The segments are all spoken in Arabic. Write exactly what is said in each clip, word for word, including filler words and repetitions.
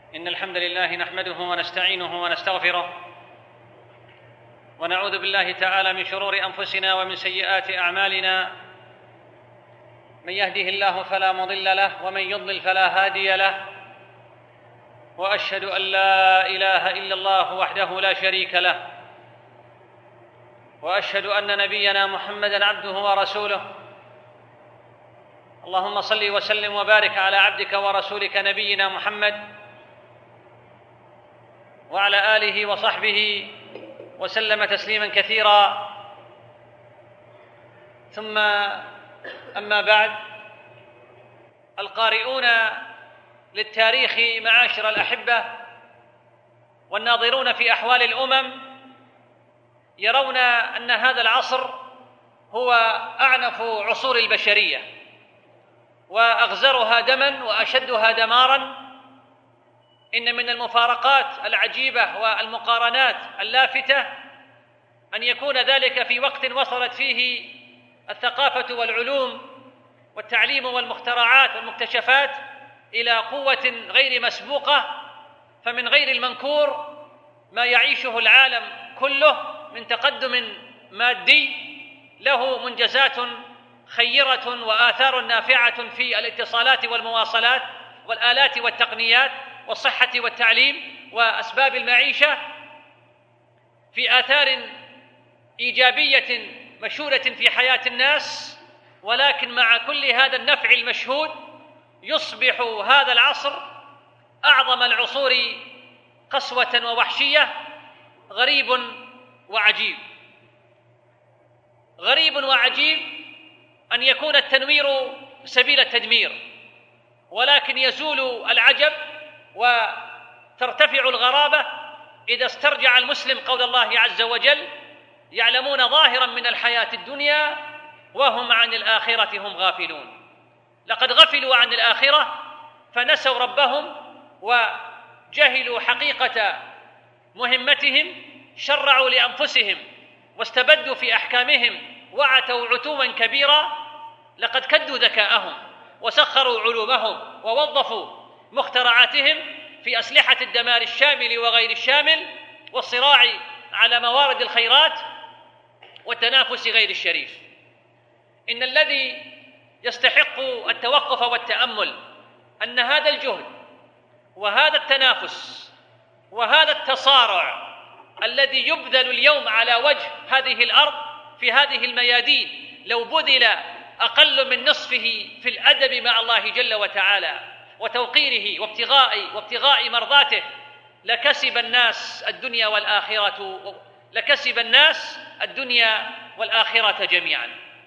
إن الحمد لله نحمده ونستعينه ونستغفره، ونعوذ بالله تعالى من شرور أنفسنا ومن سيئات أعمالنا. من يهده الله فلا مضل له، ومن يضلل فلا هادي له، وأشهد أن لا إله إلا الله وحده لا شريك له، وأشهد أن نبينا محمدًا عبده ورسوله. اللهم صل وسلم وبارك على عبدك ورسولك نبينا محمد وعلى آله وصحبه وسلم تسليماً كثيراً. ثم أما بعد، القارئون للتاريخ معاشر الأحبة والناظرون في أحوال الأمم يرون أن هذا العصر هو أعنف عصور البشرية وأغزرها دماً وأشدها دماراً. إن من المفارقات العجيبة والمقارنات اللافتة أن يكون ذلك في وقت وصلت فيه الثقافة والعلوم والتعليم والمخترعات والمكتشفات إلى قوة غير مسبوقة، فمن غير المنكور ما يعيشه العالم كله من تقدم مادي له منجزات خيرة وآثار نافعة في الاتصالات والمواصلات والآلات والتقنيات والصحة والتعليم وأسباب المعيشة، في آثار إيجابية مشهودة في حياة الناس. ولكن مع كل هذا النفع المشهود يصبح هذا العصر أعظم العصور قسوة ووحشية. غريب وعجيب، غريب وعجيب أن يكون التنوير سبيل التدمير، ولكن يزول العجب وترتفع الغرابة إذا استرجع المسلم قول الله عز وجل: يعلمون ظاهرا من الحياة الدنيا وهم عن الآخرة هم غافلون. لقد غفلوا عن الآخرة فنسوا ربهم وجهلوا حقيقة مهمتهم، شرعوا لأنفسهم واستبدوا في أحكامهم وعتوا عتوا كبيرا. لقد كدوا ذكاءهم وسخروا علومهم ووظفوا مخترعاتهم في أسلحة الدمار الشامل وغير الشامل والصراع على موارد الخيرات والتنافس غير الشريف. إن الذي يستحق التوقف والتأمل أن هذا الجهد وهذا التنافس وهذا التصارع الذي يبذل اليوم على وجه هذه الأرض في هذه الميادين لو بذل أقل من نصفه في الأدب مع الله جل وتعالى وتوقيره وابتغاء وابتغاء مرضاته لكسب الناس الدنيا والآخرة لكسب الناس الدنيا والآخرة جميعا.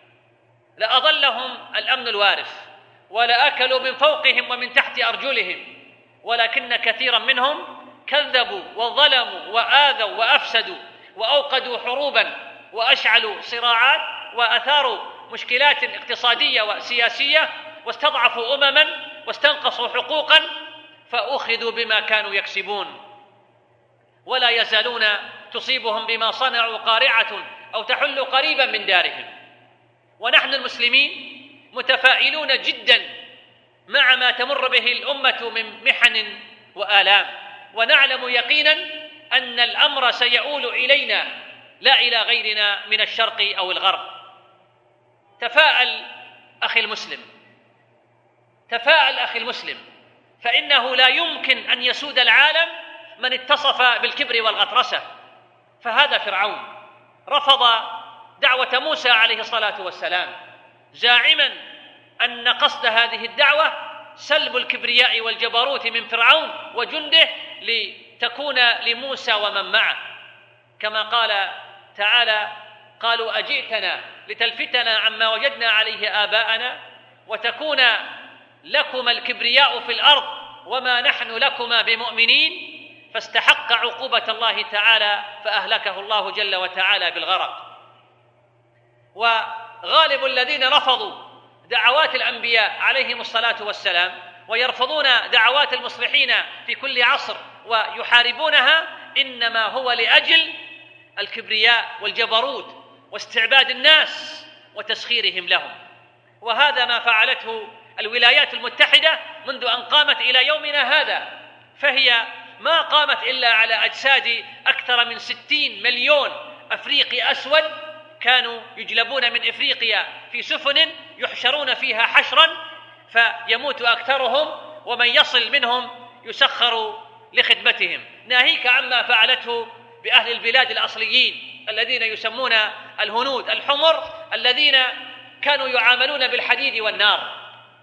لأظلهم الأمن الوارث ولأكلوا من فوقهم ومن تحت أرجلهم، ولكن كثيرا منهم كذبوا وظلموا وآذوا وأفسدوا وأوقدوا حروبا وأشعلوا صراعات وأثاروا مشكلات اقتصادية وسياسية واستضعفوا أمما واستنقصوا حقوقا فأخذوا بما كانوا يكسبون، ولا يزالون تصيبهم بما صنعوا قارعة أو تحل قريبا من دارهم. ونحن المسلمين متفائلون جدا مع ما تمر به الأمة من محن وآلام، ونعلم يقينا أن الأمر سيؤول إلينا لا إلى غيرنا من الشرق أو الغرب. تفاءل أخي المسلم، تفاءل أخي المسلم، فإنه لا يمكن أن يسود العالم من اتصف بالكبر والغطرسة. فهذا فرعون رفض دعوة موسى عليه الصلاة والسلام زاعما أن قصد هذه الدعوة سلب الكبرياء والجبروت من فرعون وجنده لتكون لموسى ومن معه، كما قال تعالى: قالوا أجئتنا لتلفتنا عما وجدنا عليه آباءنا وتكون لكما الكبرياء في الأرض وما نحن لكما بمؤمنين. فاستحق عقوبة الله تعالى فأهلكه الله جل وتعالى بالغرق. وغالب الذين رفضوا دعوات الأنبياء عليهم الصلاة والسلام ويرفضون دعوات المصلحين في كل عصر ويحاربونها إنما هو لأجل الكبرياء والجبروت واستعباد الناس وتسخيرهم لهم. وهذا ما فعلته الولايات المتحدة منذ أن قامت إلى يومنا هذا، فهي ما قامت إلا على أجساد أكثر من ستين مليون أفريقي أسود كانوا يجلبون من إفريقيا في سفن يحشرون فيها حشرا فيموت أكثرهم، ومن يصل منهم يسخر لخدمتهم، ناهيك عما فعلته بأهل البلاد الأصليين الذين يسمون الهنود الحمر، الذين كانوا يعاملون بالحديد والنار.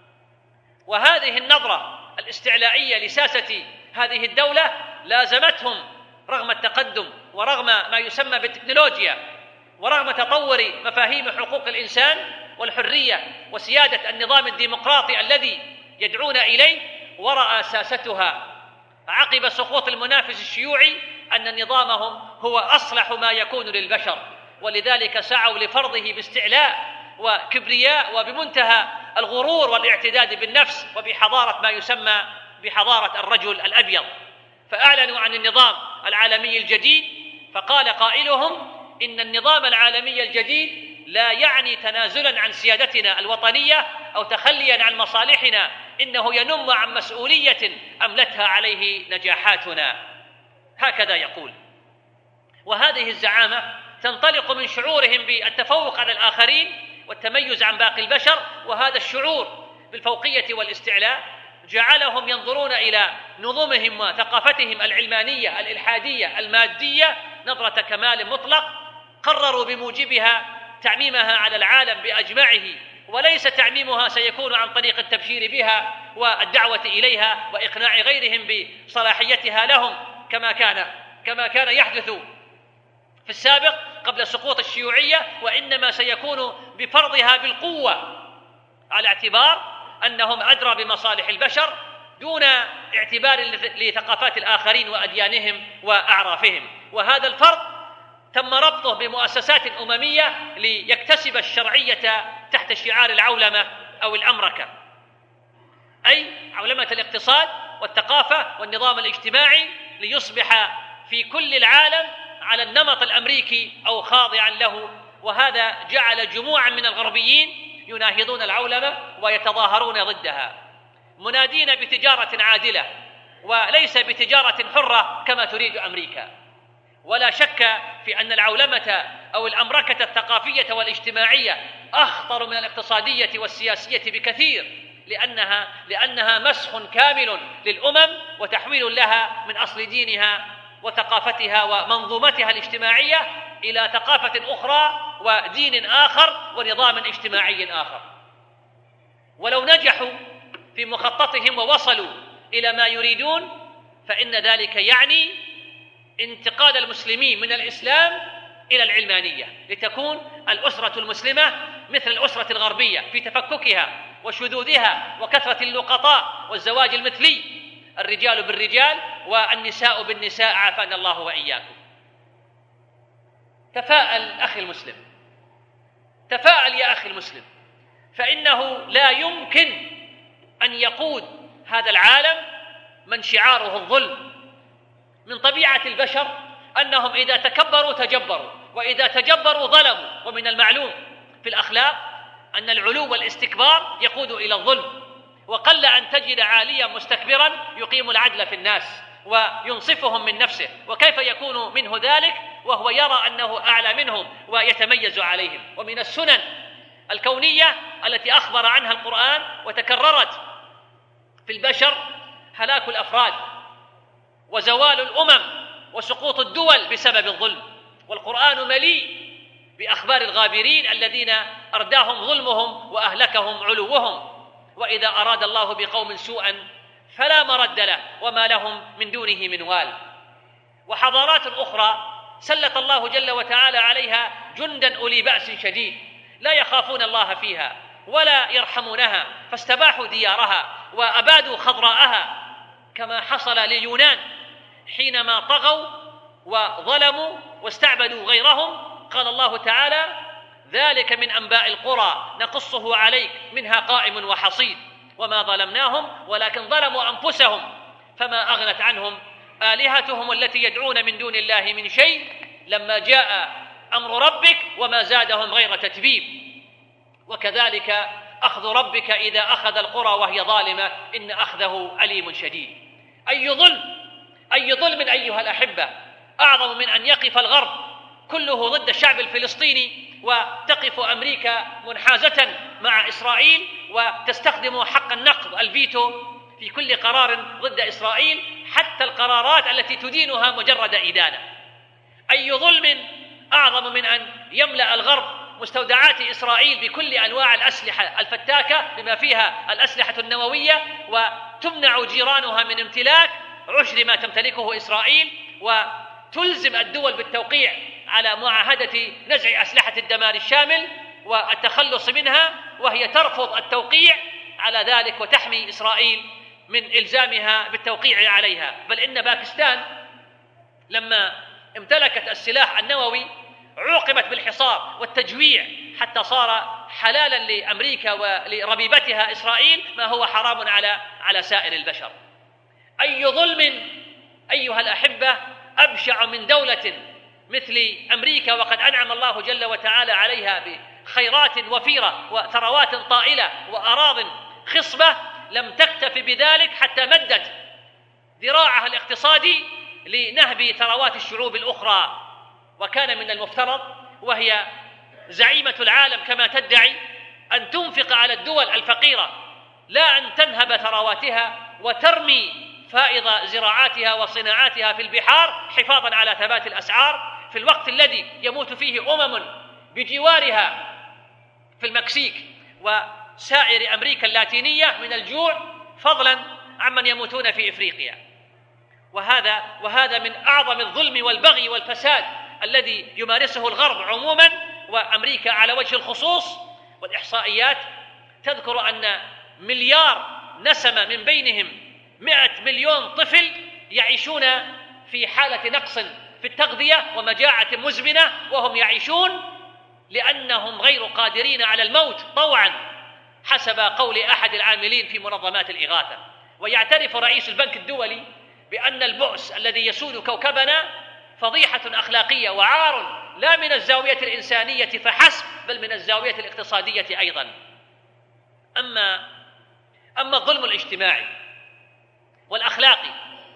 وهذه النظرة الاستعلائية لساسة هذه الدولة لازمتهم رغم التقدم ورغم ما يسمى بالتكنولوجيا ورغم تطور مفاهيم حقوق الإنسان والحرية وسيادة النظام الديمقراطي الذي يدعون إليه، ورأى ساستها عقب سقوط المنافس الشيوعي أن نظامهم هو أصلح ما يكون للبشر، ولذلك سعوا لفرضه باستعلاء وكبرياء وبمنتهى الغرور والاعتداد بالنفس وبحضارة ما يسمى بحضارة الرجل الأبيض. فأعلنوا عن النظام العالمي الجديد، فقال قائلهم إن النظام العالمي الجديد لا يعني تنازلا عن سيادتنا الوطنية أو تخليا عن مصالحنا، إنه ينم عن مسؤولية أملتها عليه نجاحاتنا. هكذا يقول. وهذه الزعامة تنطلق من شعورهم بالتفوق على الآخرين والتميز عن باقي البشر، وهذا الشعور بالفوقية والاستعلاء جعلهم ينظرون إلى نظمهم وثقافتهم العلمانية الإلحادية المادية نظرة كمال مطلق، قرروا بموجبها تعميمها على العالم بأجمعه، وليس تعميمها سيكون عن طريق التبشير بها والدعوة إليها وإقناع غيرهم بصلاحيتها لهم كما كان كما كان يحدث في السابق قبل سقوط الشيوعية، وإنما سيكون بفرضها بالقوة على اعتبار أنهم أدرى بمصالح البشر دون اعتبار لثقافات الآخرين وأديانهم وأعرافهم. وهذا الفرض تم ربطه بمؤسسات أممية ليكتسب الشرعية تحت شعار العولمة أو الأمركة، أي عولمة الاقتصاد والثقافة والنظام الاجتماعي، ليصبح في كل العالم على النمط الأمريكي أو خاضعا له. وهذا جعل جموعا من الغربيين يناهضون العولمة ويتظاهرون ضدها منادين بتجارة عادلة وليس بتجارة حرة كما تريد أمريكا. ولا شك في أن العولمة أو الأمركة الثقافية والاجتماعية أخطر من الاقتصادية والسياسية بكثير، لأنها لأنها مسخ كامل للأمم وتحويل لها من أصل دينها وثقافتها ومنظومتها الاجتماعية إلى ثقافة أخرى ودين آخر ونظام اجتماعي آخر. ولو نجحوا في مخططهم ووصلوا إلى ما يريدون فإن ذلك يعني انتقال المسلمين من الإسلام إلى العلمانية، لتكون الأسرة المسلمة مثل الأسرة الغربية في تفككها وشذوذها وكثرة اللقطاء والزواج المثلي، الرجال بالرجال والنساء بالنساء، عافانا الله وإياكم. تفاءل أخي المسلم، تفاءل يا أخي المسلم، فإنه لا يمكن أن يقود هذا العالم من شعاره الظلم. من طبيعة البشر أنهم إذا تكبروا تجبروا، وإذا تجبروا ظلموا، ومن المعلوم في الأخلاق أن العلو والاستكبار يقود إلى الظلم، وقل أن تجد عاليا مستكبرا يقيم العدل في الناس وينصفهم من نفسه، وكيف يكون منه ذلك وهو يرى أنه أعلى منهم ويتميز عليهم. ومن السنن الكونية التي أخبر عنها القرآن وتكررت في البشر هلاك الأفراد وزوال الأمم وسقوط الدول بسبب الظلم، والقرآن مليء بأخبار الغابرين الذين أرداهم ظلمهم وأهلكهم علوهم. وإذا أراد الله بقوم سوءا فلا مرد له وما لهم من دونه من وال. وحضارات أخرى سلط الله جل وتعالى عليها جندا أولي بأس شديد لا يخافون الله فيها ولا يرحمونها، فاستباحوا ديارها وأبادوا خضراءها، كما حصل لليونان حينما طغوا وظلموا واستعبدوا غيرهم. قال الله تعالى: ذلك من أنباء القرى نقصه عليك منها قائم وحصيد وما ظلمناهم ولكن ظلموا أنفسهم فما أغنت عنهم آلهتهم التي يدعون من دون الله من شيء لما جاء أمر ربك وما زادهم غير تتبيب. وكذلك أخذ ربك إذا أخذ القرى وهي ظالمة إن أخذه أليم شديد. أي ظلم أي ظلم أيها الأحبة أعظم من أن يقف الغرب كله ضد الشعب الفلسطيني وتقف أمريكا منحازة مع إسرائيل وتستخدم حق النقض الفيتو في كل قرار ضد إسرائيل، حتى القرارات التي تدينها مجرد إدانة. أي ظلم أعظم من أن يملأ الغرب مستودعات إسرائيل بكل أنواع الأسلحة الفتاكة بما فيها الأسلحة النووية، وتمنع جيرانها من امتلاك عشر ما تمتلكه إسرائيل، وتلزم الدول بالتوقيع على معاهدة نزع أسلحة الدمار الشامل والتخلص منها، وهي ترفض التوقيع على ذلك وتحمي إسرائيل من إلزامها بالتوقيع عليها. بل إن باكستان لما امتلكت السلاح النووي عوقبت بالحصار والتجويع حتى صار حلالا لأمريكا ولربيبتها إسرائيل ما هو حرام على على سائر البشر. أي ظلم أيها الأحبة أبشع من دولة مثل أمريكا، وقد أنعم الله جل وتعالى عليها بخيرات وفيرة وثروات طائلة وأراض خصبة، لم تكتف بذلك حتى مدت ذراعها الاقتصادي لنهب ثروات الشعوب الأخرى. وكان من المفترض وهي زعيمة العالم كما تدعي أن تنفق على الدول الفقيرة، لا أن تنهب ثرواتها وترمي فائض زراعاتها وصناعاتها في البحار حفاظا على ثبات الأسعار، في الوقت الذي يموت فيه أمم بجوارها في المكسيك وسائر أمريكا اللاتينية من الجوع، فضلا عمن يموتون في إفريقيا. وهذا وهذا من أعظم الظلم والبغي والفساد الذي يمارسه الغرب عموما وأمريكا على وجه الخصوص. والإحصائيات تذكر أن مليار نسمة من بينهم مئة مليون طفل يعيشون في حالة نقص في التغذية ومجاعة مزمنة، وهم يعيشون لأنهم غير قادرين على الموت طوعا حسب قول أحد العاملين في منظمات الإغاثة. ويعترف رئيس البنك الدولي بأن البؤس الذي يسود كوكبنا فضيحة أخلاقية وعار لا من الزاوية الإنسانية فحسب بل من الزاوية الاقتصادية أيضا. أما أما الظلم الاجتماعي والأخلاقي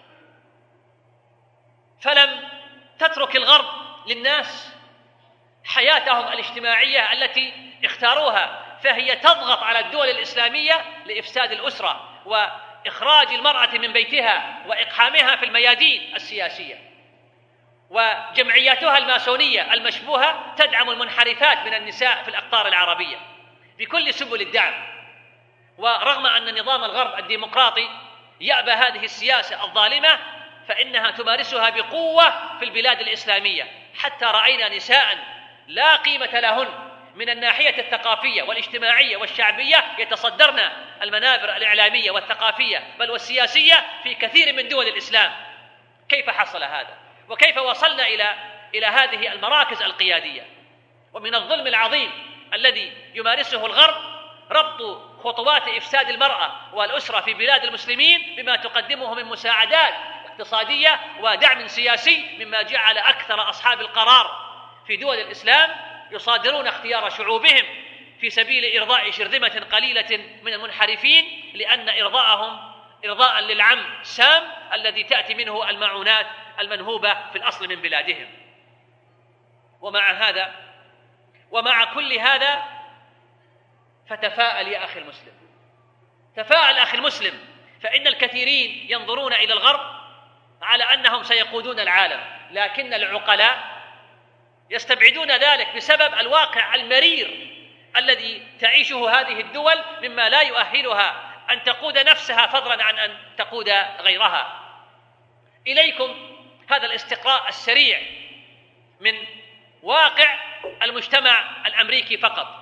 فلم تترك الغرب للناس حياتهم الاجتماعية التي اختاروها، فهي تضغط على الدول الإسلامية لإفساد الأسرة وإخراج المرأة من بيتها وإقحامها في الميادين السياسية. وجمعياتها الماسونية المشبوهة تدعم المنحرفات من النساء في الأقطار العربية بكل سبل الدعم. ورغم أن نظام الغرب الديمقراطي يأبى هذه السياسة الظالمة فإنها تمارسها بقوة في البلاد الإسلامية، حتى رأينا نساء لا قيمة لهن من الناحية الثقافية والاجتماعية والشعبية يتصدرن المنابر الإعلامية والثقافية بل والسياسية في كثير من دول الإسلام. كيف حصل هذا؟ وكيف وصلنا إلى إلى هذه المراكز القيادية؟ ومن الظلم العظيم الذي يمارسه الغرب ربط خطوات إفساد المرأة والأسرة في بلاد المسلمين بما تقدمه من مساعدات اقتصادية ودعم سياسي، مما جعل أكثر أصحاب القرار في دول الإسلام يصادرون اختيار شعوبهم في سبيل إرضاء شرذمة قليلة من المنحرفين، لأن إرضاءهم إرضاء للعم سام الذي تأتي منه المعونات المنهوبة في الأصل من بلادهم. ومع هذا ومع كل هذا فتفاءل يا أخي المسلم، تفاءل أخي المسلم، فإن الكثيرين ينظرون إلى الغرب على أنهم سيقودون العالم، لكن العقلاء يستبعدون ذلك بسبب الواقع المرير الذي تعيشه هذه الدول مما لا يؤهلها أن تقود نفسها فضلا عن أن تقود غيرها. إليكم هذا الاستقراء السريع من واقع المجتمع الأمريكي فقط.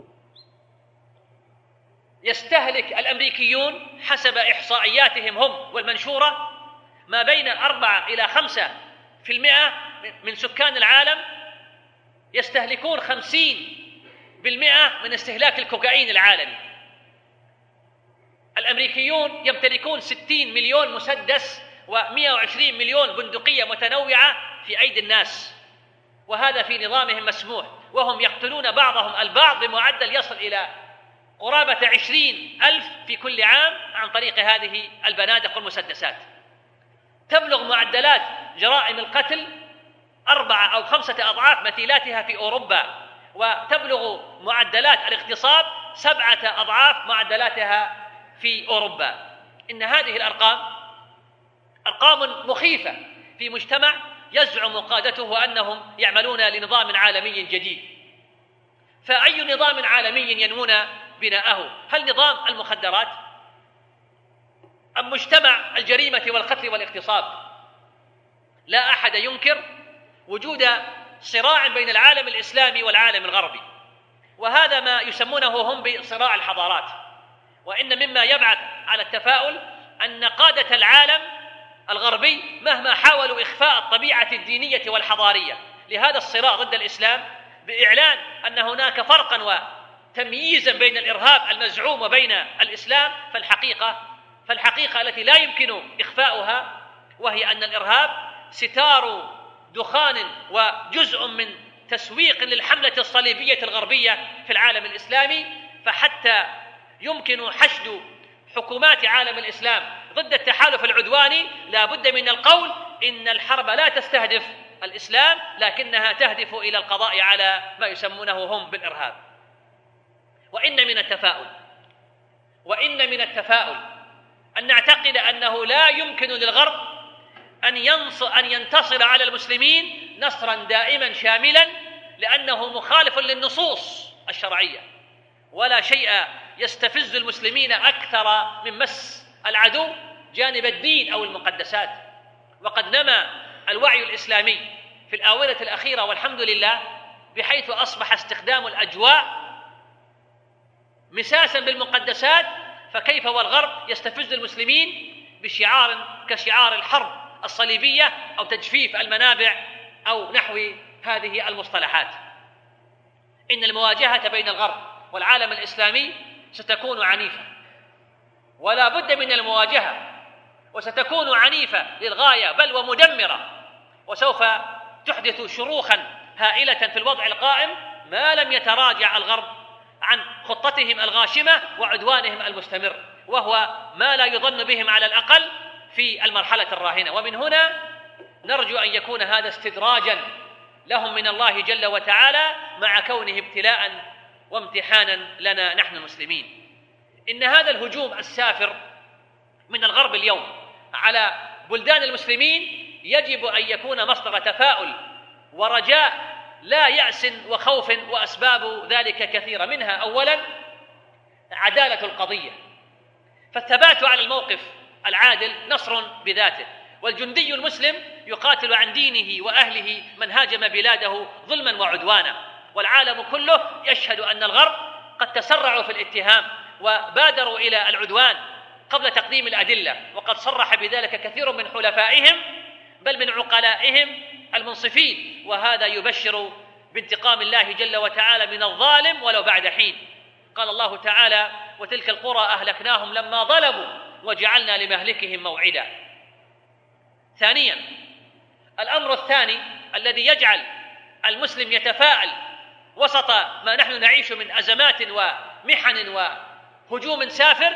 يستهلك الأمريكيون حسب إحصائياتهم هم والمنشورة ما بين أربعة إلى خمسة في المئة من سكان العالم يستهلكون خمسين بالمئة من استهلاك الكوكايين العالمي. الأمريكيون يمتلكون ستين مليون مسدس ومئة وعشرين مليون بندقية متنوعة في أيدي الناس، وهذا في نظامهم مسموح، وهم يقتلون بعضهم البعض بمعدل يصل إلى قرابة عشرين ألف في كل عام عن طريق هذه البنادق والمسدسات. تبلغ معدلات جرائم القتل أربعة أو خمسة أضعاف مثيلاتها في أوروبا، وتبلغ معدلات الاغتصاب سبعة أضعاف معدلاتها في أوروبا. إن هذه الأرقام أرقام مخيفة في مجتمع يزعم قادته أنهم يعملون لنظام عالمي جديد. فأي نظام عالمي ينمون بناءه؟ هل نظام المخدرات أم مجتمع الجريمة والقتل والاغتصاب؟ لا أحد ينكر وجود صراع بين العالم الإسلامي والعالم الغربي، وهذا ما يسمونه هم بصراع الحضارات. وإن مما يبعث على التفاؤل أن قادة العالم الغربي مهما حاولوا إخفاء الطبيعة الدينية والحضارية لهذا الصراع ضد الإسلام بإعلان أن هناك فرقا وتمييزا بين الإرهاب المزعوم وبين الإسلام، فالحقيقة فالحقيقة التي لا يمكن إخفاؤها وهي أن الإرهاب ستار دخان وجزء من تسويق للحملة الصليبية الغربية في العالم الإسلامي. فحتى يمكن حشد حكومات عالم الإسلام ضد التحالف العدواني لا بد من القول إن الحرب لا تستهدف الإسلام، لكنها تهدف إلى القضاء على ما يسمونه هم بالإرهاب. وإن من التفاؤل وإن من التفاؤل أن نعتقد أنه لا يمكن للغرب أن أن ينتصر على المسلمين نصرا دائما شاملا، لأنه مخالف للنصوص الشرعية، ولا شيء يستفز المسلمين أكثر من مس العدو جانب الدين أو المقدسات. وقد نما الوعي الإسلامي في الآونة الأخيرة والحمد لله، بحيث أصبح استخدام الأجواء مساسا بالمقدسات، فكيف والغرب يستفز المسلمين بشعار كشعار الحرب الصليبية أو تجفيف المنابع أو نحو هذه المصطلحات. إن المواجهة بين الغرب والعالم الإسلامي ستكون عنيفة، ولا بد من المواجهة، وستكون عنيفة للغاية بل ومدمرة، وسوف تحدث شروخا هائلة في الوضع القائم ما لم يتراجع الغرب عن خطتهم الغاشمة وعدوانهم المستمر، وهو ما لا يظن بهم على الأقل في المرحلة الراهنة. ومن هنا نرجو أن يكون هذا استدراجا لهم من الله جل وتعالى، مع كونه ابتلاء وامتحانا لنا نحن المسلمين. إن هذا الهجوم السافر من الغرب اليوم على بلدان المسلمين يجب أن يكون مصدر تفاؤل ورجاء لا يأس وخوف، وأسباب ذلك كثيرة. منها أولا عدالة القضية، فالثبات على الموقف العادل نصر بذاته، والجندي المسلم يقاتل عن دينه وأهله من هاجم بلاده ظلما وعدوانا، والعالم كله يشهد أن الغرب قد تسرعوا في الاتهام وبادروا إلى العدوان قبل تقديم الأدلة، وقد صرح بذلك كثير من حلفائهم بل من عقلائهم المنصفين، وهذا يبشر بانتقام الله جل وتعالى من الظالم ولو بعد حين. قال الله تعالى: وتلك القرى أهلكناهم لما ظلموا وجعلنا لمهلكهم موعدا. ثانيا، الأمر الثاني الذي يجعل المسلم يتفاءل وسط ما نحن نعيش من أزمات ومحن وهجوم سافر،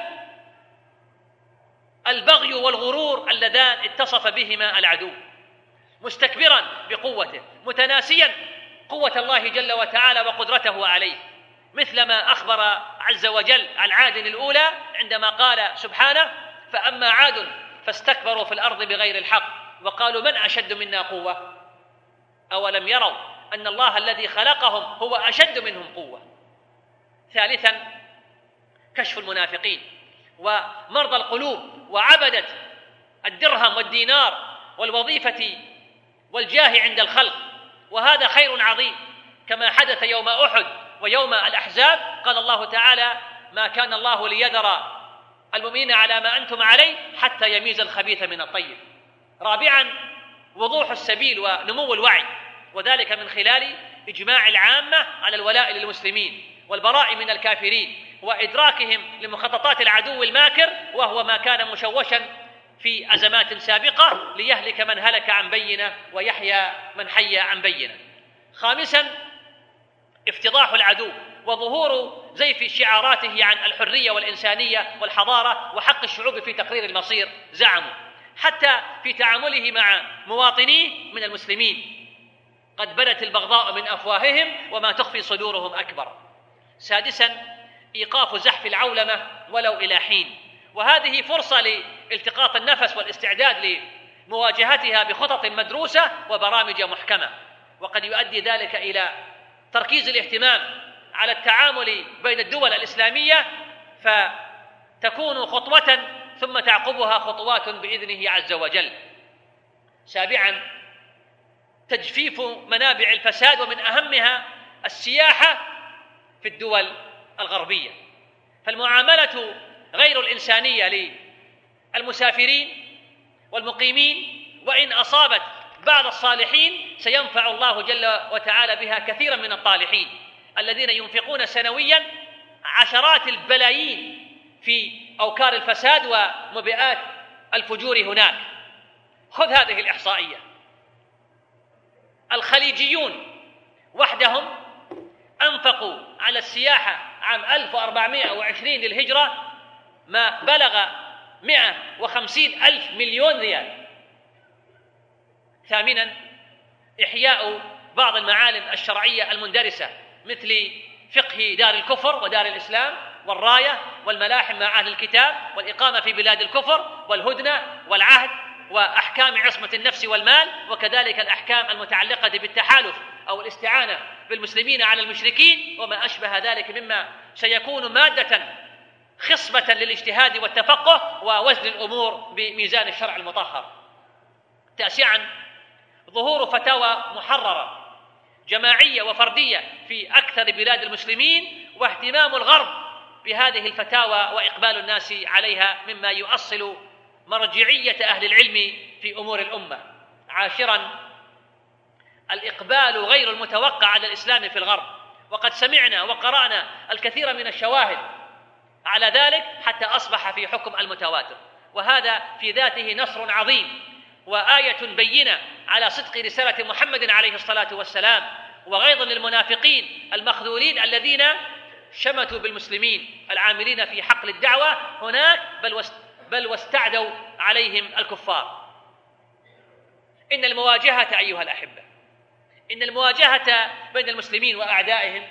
البغي والغرور اللذان اتصف بهما العدو، مستكبرا بقوته متناسيا قوة الله جل وتعالى وقدرته عليه، مثلما أخبر عز وجل عن عاد الأولى عندما قال سبحانه: فأما عاد فاستكبروا في الأرض بغير الحق وقالوا من أشد منا قوة أولم يروا أن الله الذي خلقهم هو أشد منهم قوة. ثالثا، كشف المنافقين ومرضى القلوب وعبدة الدرهم والدينار والوظيفة والجاه عند الخلق، وهذا خير عظيم كما حدث يوم أحد ويوم الأحزاب. قال الله تعالى: ما كان الله ليذر المؤمنين على ما أنتم عليه حتى يميز الخبيث من الطيب. رابعا، وضوح السبيل ونمو الوعي، وذلك من خلال إجماع العامة على الولاء للمسلمين والبراء من الكافرين، وإدراكهم لمخططات العدو الماكر، وهو ما كان مشوشا في أزمات سابقة، ليهلك من هلك عن بينة ويحيى من حي عن بينة. خامسا، افتضاح العدو وظهور زيف شعاراته عن الحرية والإنسانية والحضارة وحق الشعوب في تقرير المصير. زعموا حتى في تعامله مع مواطنيه من المسلمين، قد بدت البغضاء من أفواههم وما تخفي صدورهم أكبر. سادسا، إيقاف زحف العولمة ولو إلى حين، وهذه فرصة لالتقاط النفس والاستعداد لمواجهتها بخطط مدروسة وبرامج محكمة، وقد يؤدي ذلك إلى تركيز الاهتمام على التعامل بين الدول الإسلامية، فتكون خطوة ثم تعقبها خطوات بإذنه عز وجل. سابعا، تجفيف منابع الفساد، ومن أهمها السياحة في الدول الغربية، فالمعاملة غير الإنسانية للمسافرين والمقيمين وإن أصابت بعض الصالحين سينفع الله جل وتعالى بها كثيرا من الطالحين الذين ينفقون سنويا عشرات البلايين في أوكار الفساد ومبيئات الفجور هناك. خذ هذه الإحصائية: الخليجيون وحدهم أنفقوا على السياحة عام ألف وأربعمائة وعشرين للهجرة ما بلغ مئة وخمسين ألف مليون ريال. ثامنا، إحياء بعض المعالم الشرعية المندرسة مثل فقه دار الكفر ودار الإسلام والراية والملاحم مع أهل الكتاب والإقامة في بلاد الكفر والهدنة والعهد وأحكام عصمة النفس والمال، وكذلك الأحكام المتعلقة بالتحالف أو الاستعانة بالمسلمين على المشركين وما أشبه ذلك مما سيكون مادة خصبة للاجتهاد والتفقه ووزن الأمور بميزان الشرع المطهر. تاسعا، ظهور فتاوى محررة جماعية وفردية في أكثر بلاد المسلمين، واهتمام الغرب بهذه الفتاوى وإقبال الناس عليها مما يؤصل مرجعية أهل العلم في أمور الأمة. عاشرا، الإقبال غير المتوقع على الإسلام في الغرب، وقد سمعنا وقرأنا الكثير من الشواهد على ذلك حتى أصبح في حكم المتواتر، وهذا في ذاته نصر عظيم وآية بينة على صدق رسالة محمد عليه الصلاة والسلام، وغيظ للمنافقين المخذولين الذين شمتوا بالمسلمين العاملين في حقل الدعوة هناك بل بل واستعدوا عليهم الكفار. إن المواجهة أيها الأحبة، إن المواجهة بين المسلمين وأعدائهم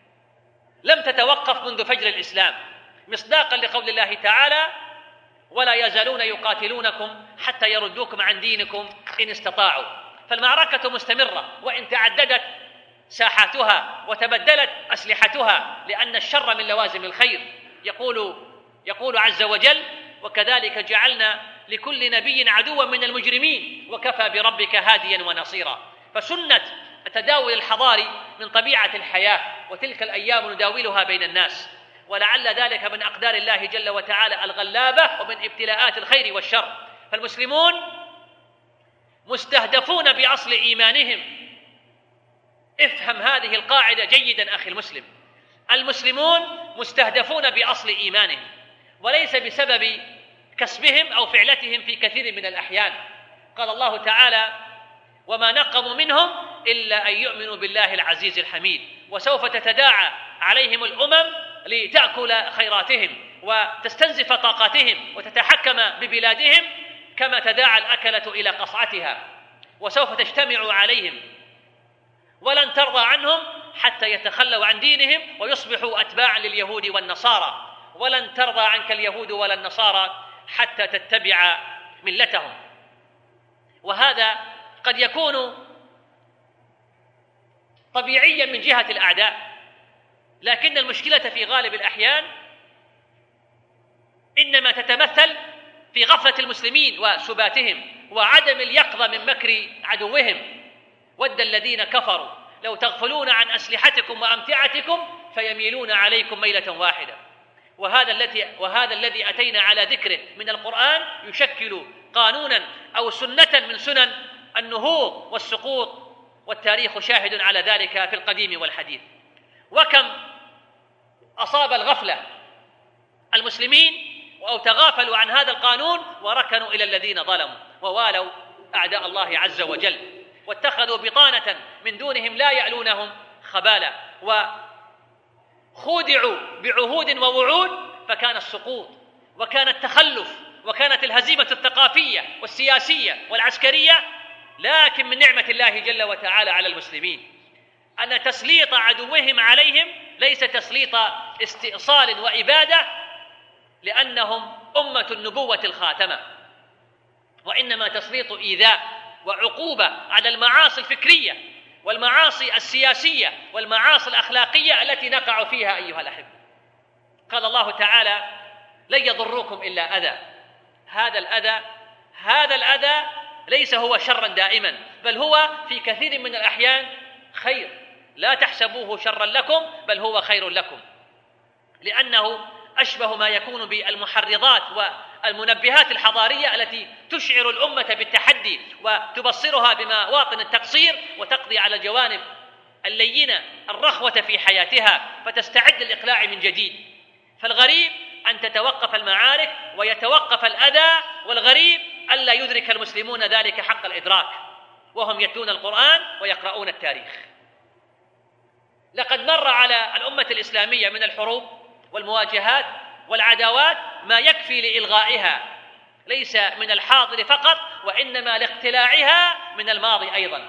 لم تتوقف منذ فجر الإسلام، مصداقا لقول الله تعالى: ولا يزالون يقاتلونكم حتى يردوكم عن دينكم إن استطاعوا. فالمعركة مستمرة وإن تعددت ساحاتها وتبدلت أسلحتها، لأن الشر من لوازم الخير. يقول يقول عز وجل: وكذلك جعلنا لكل نبي عدوا من المجرمين وكفى بربك هاديا ونصيرا. فسنة التداول الحضاري من طبيعة الحياة، وتلك الأيام نداولها بين الناس، ولعل ذلك من أقدار الله جل وتعالى الغلابة ومن ابتلاءات الخير والشر. فالمسلمون مستهدفون بأصل إيمانهم. افهم هذه القاعدة جيدا أخي المسلم: المسلمون مستهدفون بأصل إيمانهم، وليس بسبب كسبهم أو فعلتهم في كثير من الأحيان. قال الله تعالى: وما نقموا منهم إلا أن يؤمنوا بالله العزيز الحميد وسوف تتداعى عليهم الأمم لتأكل خيراتهم وتستنزف طاقاتهم وتتحكم ببلادهم كما تداعى الأكلة إلى قصعتها، وسوف تجتمع عليهم ولن ترضى عنهم حتى يتخلوا عن دينهم ويصبحوا أتباعا لليهود والنصارى، ولن ترضى عنك اليهود ولا النصارى حتى تتبع ملتهم. وهذا قد يكون طبيعيا من جهة الأعداء، لكن المشكلة في غالب الأحيان إنما تتمثل في غفلة المسلمين وسباتهم وعدم اليقظة من مكر عدوهم. ود الذين كفروا لو تغفلون عن أسلحتكم وأمتعتكم فيميلون عليكم ميلة واحدة. وهذا الذي وهذا الذي أتينا على ذكره من القرآن يشكل قانونا أو سنة من سنن النهوض والسقوط، والتاريخ شاهد على ذلك في القديم والحديث. وكم أصاب الغفلة المسلمين أو تغافلوا عن هذا القانون وركنوا إلى الذين ظلموا ووالوا أعداء الله عز وجل، واتخذوا بطانة من دونهم لا يعلونهم خبالا، وخودعوا بعهود ووعود، فكان السقوط وكان التخلف وكانت الهزيمة الثقافية والسياسية والعسكرية، لكن من نعمة الله جل وتعالى على المسلمين أن تسليط عدوهم عليهم ليس تسليط استئصال وإبادة لأنهم أمة النبوة الخاتمة، وإنما تسليط إيذاء وعقوبة على المعاصي الفكرية والمعاصي السياسية والمعاصي الأخلاقية التي نقع فيها أيها الأحبة. قال الله تعالى: لن يضروكم إلا أذى. هذا الأذى هذا الأذى ليس هو شرا دائما، بل هو في كثير من الأحيان خير. لا تحسبوه شرا لكم بل هو خير لكم، لأنه أشبه ما يكون بالمحرضات والمنبهات الحضارية التي تشعر الأمة بالتحدي وتبصرها بمواطن التقصير وتقضي على الجوانب اللينة الرخوة في حياتها فتستعد للإقلاع من جديد. فالغريب أن تتوقف المعارك ويتوقف الأذى، والغريب ألا يدرك المسلمون ذلك حق الإدراك وهم يتلون القرآن ويقرؤون التاريخ. لقد مر على الأمة الإسلامية من الحروب والمواجهات والعداوات ما يكفي لإلغائها، ليس من الحاضر فقط وإنما لاقتلاعها من الماضي أيضا.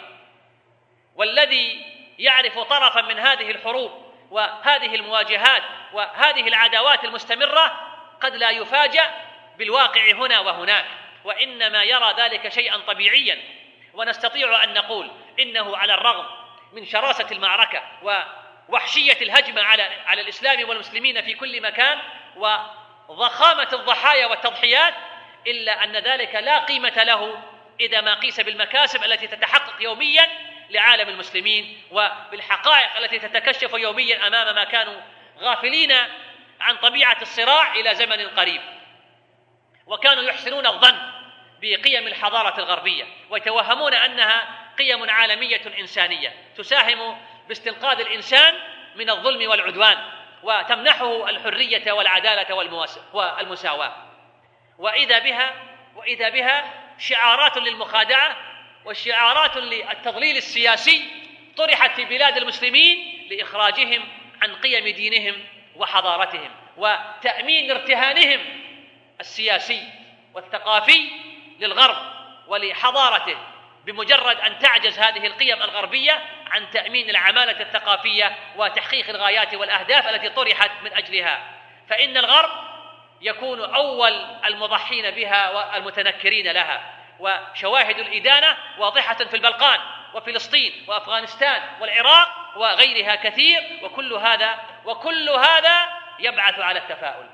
والذي يعرف طرفا من هذه الحروب وهذه المواجهات وهذه العداوات المستمرة قد لا يفاجأ بالواقع هنا وهناك، وإنما يرى ذلك شيئا طبيعيا. ونستطيع أن نقول إنه على الرغم من شراسة المعركة ووحشية الهجمة على على الإسلام والمسلمين في كل مكان وضخامة الضحايا والتضحيات، إلا أن ذلك لا قيمة له إذا ما قيس بالمكاسب التي تتحقق يوميا لعالم المسلمين وبالحقائق التي تتكشف يوميا أمام ما كانوا غافلين عن طبيعة الصراع إلى زمن قريب. وكانوا يحسنون الظن بقيم الحضارة الغربية ويتوهمون أنها قيم عالمية إنسانية تساهم باستنقاذ الإنسان من الظلم والعدوان وتمنحه الحرية والعدالة والمساواة. وإذا بها وإذا بها شعارات للمخادعة وشعارات للتضليل السياسي طرحت في بلاد المسلمين لإخراجهم عن قيم دينهم وحضارتهم وتأمين ارتهانهم السياسي والثقافي للغرب ولحضارته، بمجرد أن تعجز هذه القيم الغربية عن تأمين العمالة الثقافية وتحقيق الغايات والأهداف التي طرحت من أجلها، فإن الغرب يكون أول المضحين بها والمتنكرين لها. وشواهد الإدانة واضحة في البلقان وفلسطين وأفغانستان والعراق وغيرها كثير، وكل هذا وكل هذا يبعث على التفاؤل.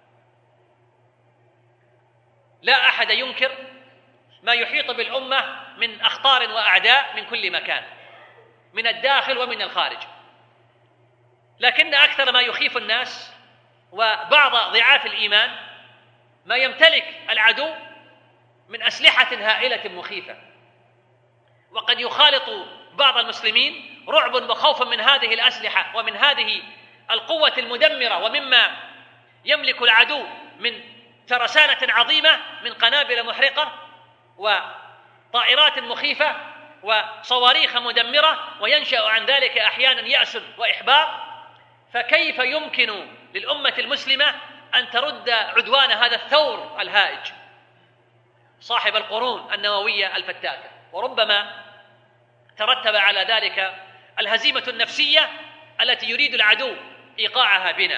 لا أحد ينكر ما يحيط بالأمة من أخطار وأعداء من كل مكان، من الداخل ومن الخارج، لكن أكثر ما يخيف الناس وبعض ضعاف الإيمان ما يمتلك العدو من أسلحة هائلة مخيفة. وقد يخالط بعض المسلمين رعب وخوف من هذه الأسلحة ومن هذه القوة المدمرة ومما يملك العدو من ترسانة عظيمة من قنابل محرقة وطائرات مخيفة وصواريخ مدمرة، وينشأ عن ذلك أحيانا يأس وإحباط. فكيف يمكن للأمة المسلمة أن ترد عدوان هذا الثور الهائج صاحب القرون النووية الفتاكة؟ وربما ترتب على ذلك الهزيمة النفسية التي يريد العدو إيقاعها بنا.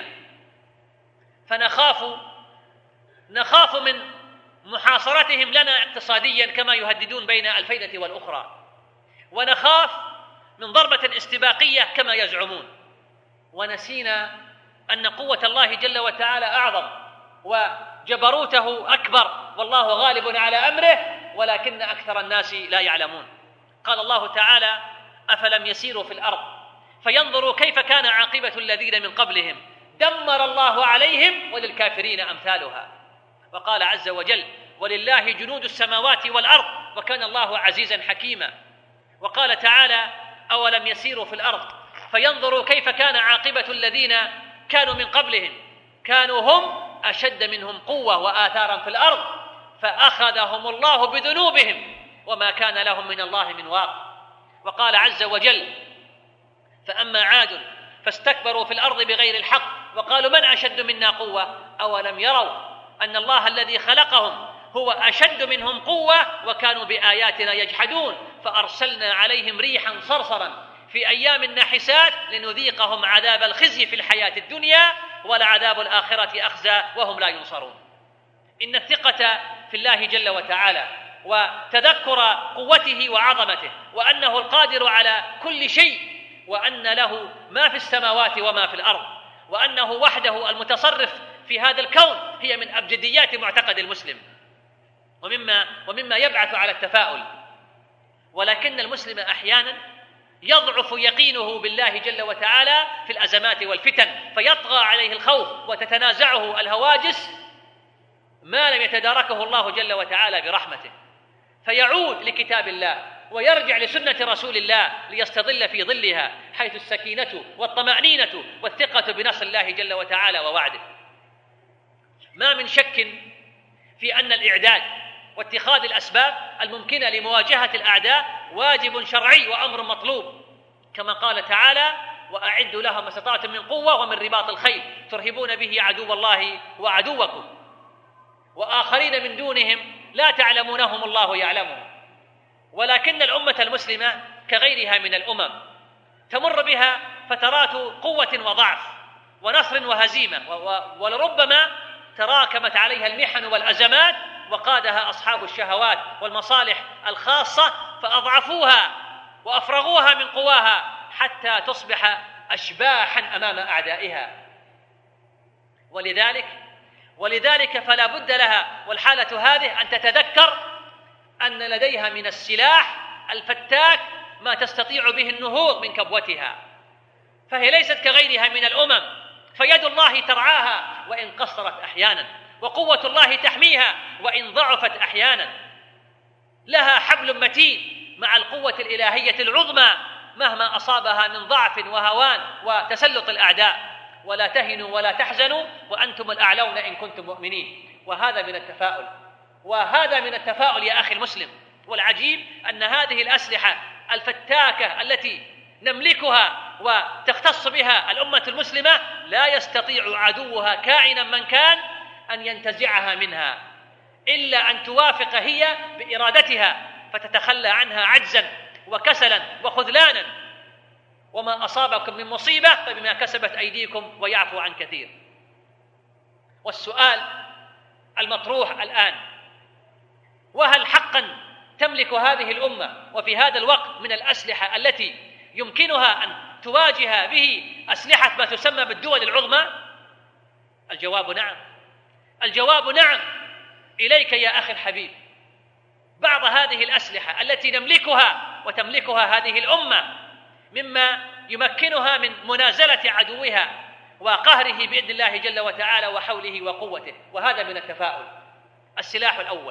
فنخاف نخاف من محاصرتهم لنا اقتصاديا كما يهددون بين الفينة والأخرى، ونخاف من ضربة استباقية كما يزعمون، ونسينا أن قوة الله جل وتعالى أعظم وجبروته أكبر والله غالب على أمره ولكن أكثر الناس لا يعلمون. قال الله تعالى: أفلم يسيروا في الأرض فينظروا كيف كان عاقبة الذين من قبلهم دمر الله عليهم وللكافرين أمثالها. وقال عز وجل: ولله جنود السماوات والأرض وكان الله عزيزا حكيما. وقال تعالى: أولم يسيروا في الأرض فينظروا كيف كان عاقبة الذين كانوا من قبلهم كانوا هم أشد منهم قوة وآثارا في الأرض فأخذهم الله بذنوبهم وما كان لهم من الله من واق. وقال عز وجل: فأما عاد فاستكبروا في الأرض بغير الحق وقالوا من أشد منا قوة أولم يروا أن الله الذي خلقهم هو أشد منهم قوة وكانوا بآياتنا يجحدون فأرسلنا عليهم ريحا صرصرا في أيام نحسات لنذيقهم عذاب الخزي في الحياة الدنيا ولعذاب الآخرة أخزى وهم لا ينصرون. إن الثقة في الله جل وتعالى وتذكر قوته وعظمته وأنه القادر على كل شيء وأن له ما في السماوات وما في الأرض وأنه وحده المتصرف في هذا الكون هي من أبجديات معتقد المسلم ومما, ومما يبعث على التفاؤل. ولكن المسلم أحيانا يضعف يقينه بالله جل وتعالى في الأزمات والفتن فيطغى عليه الخوف وتتنازعه الهواجس ما لم يتداركه الله جل وتعالى برحمته فيعود لكتاب الله ويرجع لسنة رسول الله ليستظل في ظلها حيث السكينة والطمأنينة والثقة بنصر الله جل وتعالى ووعده. ما من شك في أن الإعداد واتخاذ الأسباب الممكنة لمواجهة الأعداء واجب شرعي وأمر مطلوب كما قال تعالى وأعدوا لهم ما استطعتم من قوة ومن رباط الخيل ترهبون به عدو الله وعدوكم وآخرين من دونهم لا تعلمونهم الله يعلمهم. ولكن الأمة المسلمة كغيرها من الأمم تمر بها فترات قوة وضعف ونصر وهزيمة ولربما تراكمت عليها المحن والأزمات وقادها أصحاب الشهوات والمصالح الخاصة فأضعفوها وأفرغوها من قواها حتى تصبح أشباحا أمام أعدائها. ولذلك ولذلك فلا بد لها والحالة هذه أن تتذكر أن لديها من السلاح الفتاك ما تستطيع به النهوض من كبوتها فهي ليست كغيرها من الأمم فيد الله ترعاها وإن قصرت أحيانا وقوة الله تحميها وإن ضعفت أحيانا لها حبل متين مع القوة الإلهية العظمى مهما أصابها من ضعف وهوان وتسلط الأعداء ولا تهنوا ولا تحزنوا وأنتم الأعلون إن كنتم مؤمنين. وهذا من التفاؤل وهذا من التفاؤل يا أخي المسلم. والعجيب أن هذه الأسلحة الفتاكة التي نملكها وتختص بها الأمة المسلمة لا يستطيع عدوها كائنا من كان أن ينتزعها منها إلا أن توافق هي بإرادتها فتتخلى عنها عجزا وكسلا وخذلانا وما أصابكم من مصيبة فبما كسبت أيديكم ويعفو عن كثير. والسؤال المطروح الآن وهل حقا تملك هذه الأمة وفي هذا الوقت من الأسلحة التي يمكنها أن تواجه به أسلحة ما تسمى بالدول العظمى؟ الجواب نعم. الجواب نعم. إليك يا أخي الحبيب بعض هذه الأسلحة التي نملكها وتملكها هذه الأمة مما يمكنها من منازلة عدوها وقهره بإذن الله جل وتعالى وحوله وقوته. وهذا من التفاؤل. السلاح الأول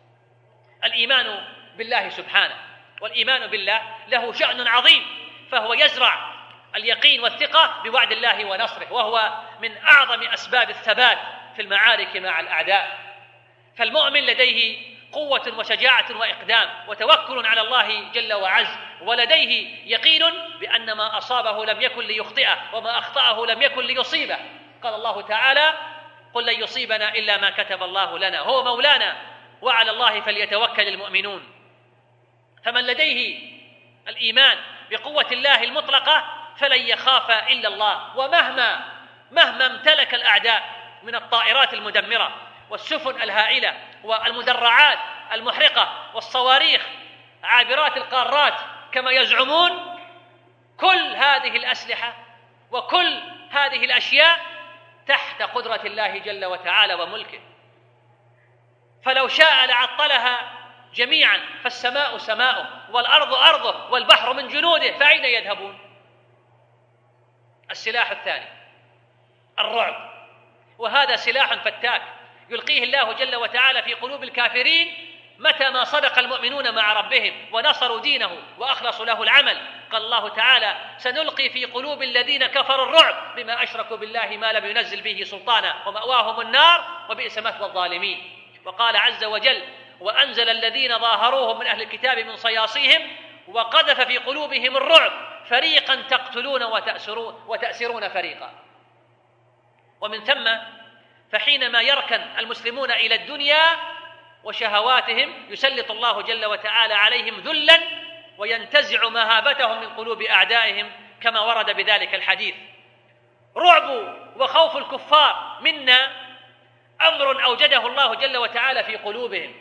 الإيمان بالله سبحانه. والإيمان بالله له شأن عظيم فهو يزرع اليقين والثقة بوعد الله ونصره وهو من أعظم أسباب الثبات في المعارك مع الأعداء. فالمؤمن لديه قوة وشجاعة وإقدام وتوكل على الله جل وعز ولديه يقين بأن ما أصابه لم يكن ليخطئه وما أخطأه لم يكن ليصيبه. قال الله تعالى قل لن يصيبنا إلا ما كتب الله لنا هو مولانا وعلى الله فليتوكل المؤمنون. فمن لديه الإيمان بقوة الله المطلقة فلن يخاف إلا الله ومهما مهما امتلك الأعداء من الطائرات المدمرة والسفن الهائلة والمدرعات المحرقة والصواريخ عابرات القارات كما يزعمون كل هذه الأسلحة وكل هذه الأشياء تحت قدرة الله جل وتعالى وملكه فلو شاء لعطلها جميعا فالسماء سماؤه والأرض أرضه والبحر من جنوده فأين يذهبون؟ السلاح الثاني الرعب. وهذا سلاح فتاك يلقيه الله جل وتعالى في قلوب الكافرين متى ما صدق المؤمنون مع ربهم ونصروا دينه وأخلصوا له العمل. قال الله تعالى سنلقي في قلوب الذين كفروا الرعب بما أشركوا بالله ما لم ينزل به سلطانا ومأواهم النار وبئس مثوى الظالمين. وقال عز وجل وأنزل الذين ظاهروهم من أهل الكتاب من صياصيهم وقذف في قلوبهم الرعب فريقا تقتلون وتأسرون, وتأسرون فريقا. ومن ثم فحينما يركن المسلمون إلى الدنيا وشهواتهم يسلط الله جل وتعالى عليهم ذلا وينتزع مهابتهم من قلوب أعدائهم كما ورد بذلك الحديث. رعب وخوف الكفار منا أمر أوجده الله جل وتعالى في قلوبهم،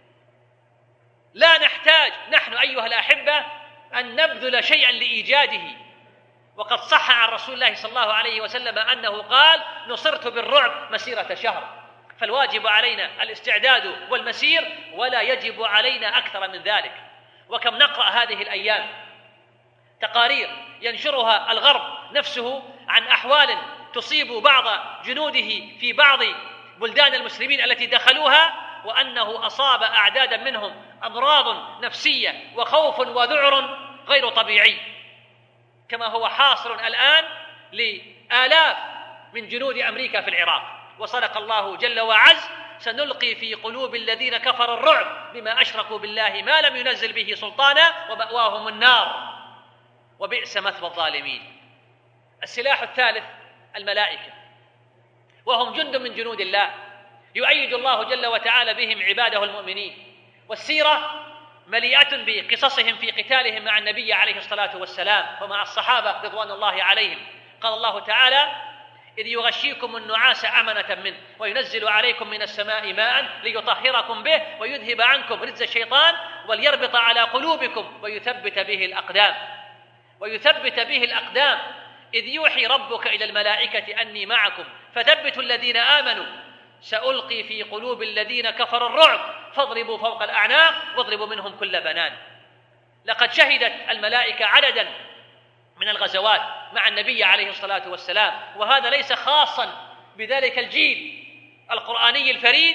لا نحتاج نحن أيها الأحبة أن نبذل شيئا لإيجاده، وقد صح عن رسول الله صلى الله عليه وسلم أنه قال: نصرت بالرعب مسيرة شهر. فالواجب علينا الاستعداد والمسير، ولا يجب علينا أكثر من ذلك. وكم نقرأ هذه الأيام تقارير ينشرها الغرب نفسه عن أحوال تصيب بعض جنوده في بعض بلدان المسلمين التي دخلوها، وأنه أصاب أعدادا منهم أمراض نفسية وخوف وذعر غير طبيعي، كما هو حاصل الآن لآلاف من جنود أمريكا في العراق. وصدق الله جل وعز: سنلقي في قلوب الذين كفروا الرعب بما أشركوا بالله ما لم ينزل به سلطانا ومأواهم النار وبئس مثوى الظالمين. السلاح الثالث الملائكة، وهم جند من جنود الله يؤيد الله جل وتعالى بهم عباده المؤمنين. والسيرة مليئة بقصصهم في قتالهم مع النبي عليه الصلاة والسلام ومع الصحابة رضوان الله عليهم. قال الله تعالى: إذ يغشيكم النعاس أمنة منه وينزل عليكم من السماء ماء ليطهركم به ويذهب عنكم رجز الشيطان وليربط على قلوبكم ويثبت به الأقدام ويثبت به الأقدام إذ يوحي ربك إلى الملائكة أني معكم فثبتوا الذين آمنوا سألقي في قلوب الذين كفروا الرعب فاضربوا فوق الأعناق واضربوا منهم كل بنان. لقد شهدت الملائكة عددا من الغزوات مع النبي عليه الصلاة والسلام، وهذا ليس خاصا بذلك الجيل القرآني الفريد،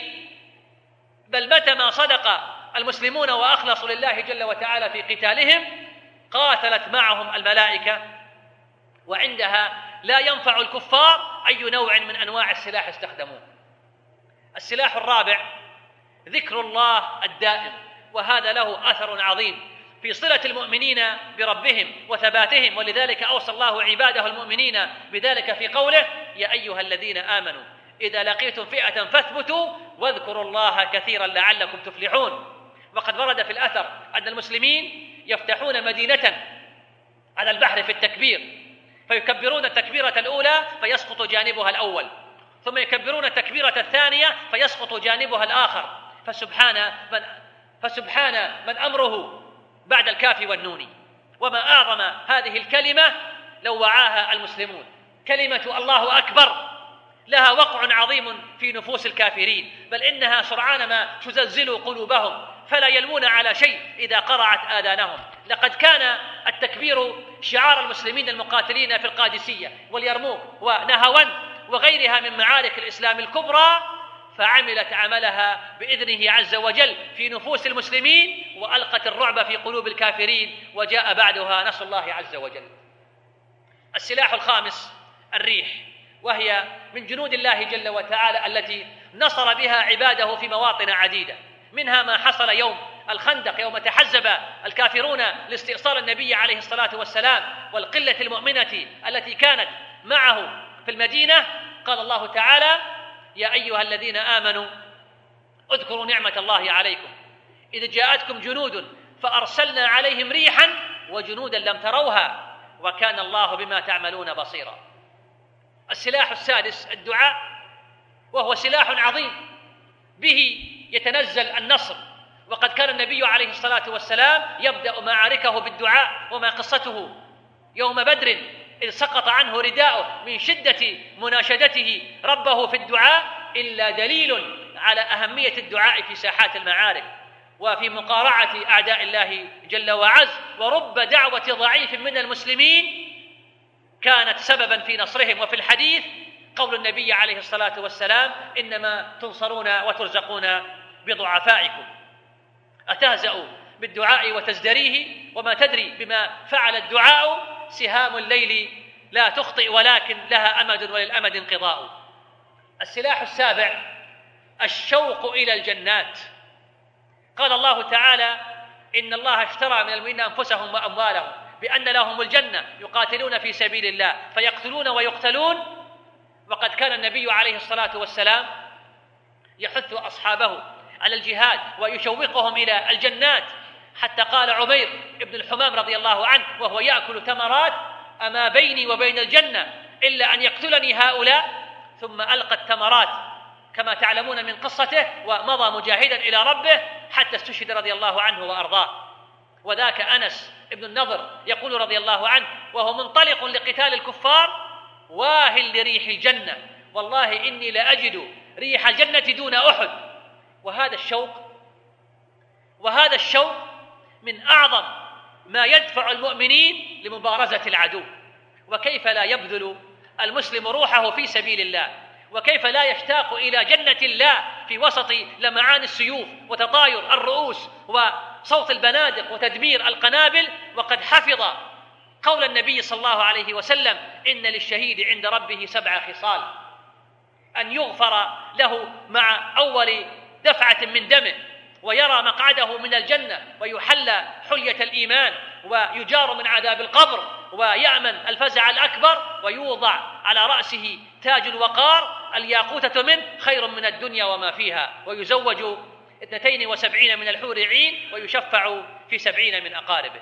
بل متى ما صدق المسلمون وأخلصوا لله جل وتعالى في قتالهم قاتلت معهم الملائكة، وعندها لا ينفع الكفار أي نوع من أنواع السلاح استخدموه. السلاح الرابع ذكر الله الدائم، وهذا له أثر عظيم في صلة المؤمنين بربهم وثباتهم، ولذلك أوصى الله عباده المؤمنين بذلك في قوله: يا أيها الذين آمنوا إذا لقيتم فئة فاثبتوا واذكروا الله كثيرا لعلكم تفلحون. وقد ورد في الأثر أن المسلمين يفتحون مدينة على البحر في التكبير، فيكبرون التكبيرة الأولى فيسقط جانبها الأول، ثم يكبرون التكبيرة الثانية فيسقط جانبها الآخر، فسبحان من, فسبحان من أمره بعد الكاف والنون. وما أعظم هذه الكلمة لو وعاها المسلمون. كلمة الله أكبر لها وقع عظيم في نفوس الكافرين، بل إنها سرعان ما تزلزل قلوبهم فلا يلوون على شيء إذا قرعت آذانهم. لقد كان التكبير شعار المسلمين المقاتلين في القادسية واليرموك ونهاوند وغيرها من معارك الإسلام الكبرى، فعملت عملها بإذنه عز وجل في نفوس المسلمين وألقت الرعب في قلوب الكافرين، وجاء بعدها نصر الله عز وجل. السلاح الخامس الريح، وهي من جنود الله جل وتعالى التي نصر بها عباده في مواطن عديدة، منها ما حصل يوم الخندق يوم تحزب الكافرون لاستئصال النبي عليه الصلاة والسلام والقلة المؤمنة التي كانت معه في المدينة. قال الله تعالى: يا أيها الذين آمنوا اذكروا نعمة الله عليكم إذ جاءتكم جنود فأرسلنا عليهم ريحا وجنودا لم تروها وكان الله بما تعملون بصيرا. السلاح السادس الدعاء، وهو سلاح عظيم به يتنزل النصر، وقد كان النبي عليه الصلاة والسلام يبدأ معاركه بالدعاء. وما قصته يوم بدر إذ سقط عنه رداؤه من شدة مناشدته ربه في الدعاء إلا دليل على أهمية الدعاء في ساحات المعارك وفي مقارعة أعداء الله جل وعز. ورب دعوة ضعيف من المسلمين كانت سببا في نصرهم. وفي الحديث قول النبي عليه الصلاة والسلام: إنما تنصرون وترزقون بضعفائكم. أتهزأ بالدعاء وتزدريه وما تدري بما فعل الدعاء. سهام الليل لا تخطئ ولكن لها أمد وللأمد انقضاء. السلاح السابع الشوق إلى الجنات. قال الله تعالى: إن الله اشترى من المؤمنين أنفسهم وأموالهم بأن لهم الجنة يقاتلون في سبيل الله فيقتلون ويقتلون وقد كان النبي عليه الصلاة والسلام يحث أصحابه على الجهاد ويشوقهم إلى الجنات، حتى قال عمير بن الحمام رضي الله عنه وهو يأكل تمرات: أما بيني وبين الجنة إلا أن يقتلني هؤلاء. ثم ألقى التمرات كما تعلمون من قصته، ومضى مجاهدا إلى ربه حتى استشهد رضي الله عنه وأرضاه. وذاك أنس بن النضر يقول رضي الله عنه وهو منطلق لقتال الكفار: واهل لريح الجنة، والله إني لأجد ريح الجنة دون أحد. وهذا الشوق وهذا الشوق من أعظم ما يدفع المؤمنين لمبارزة العدو. وكيف لا يبذل المسلم روحه في سبيل الله، وكيف لا يشتاق إلى جنة الله في وسط لمعان السيوف وتطاير الرؤوس وصوت البنادق وتدمير القنابل، وقد حفظ قول النبي صلى الله عليه وسلم: إن للشهيد عند ربه سبع خصال: أن يغفر له مع أول دفعة من دمه، ويرى مقعده من الجنة، ويحلى حلية الإيمان، ويجار من عذاب القبر، ويأمن الفزع الأكبر، ويوضع على رأسه تاج الوقار الياقوتة منه خير من الدنيا وما فيها، ويزوج اثنتين وسبعين من الحور عين، ويشفع في سبعين من أقاربه.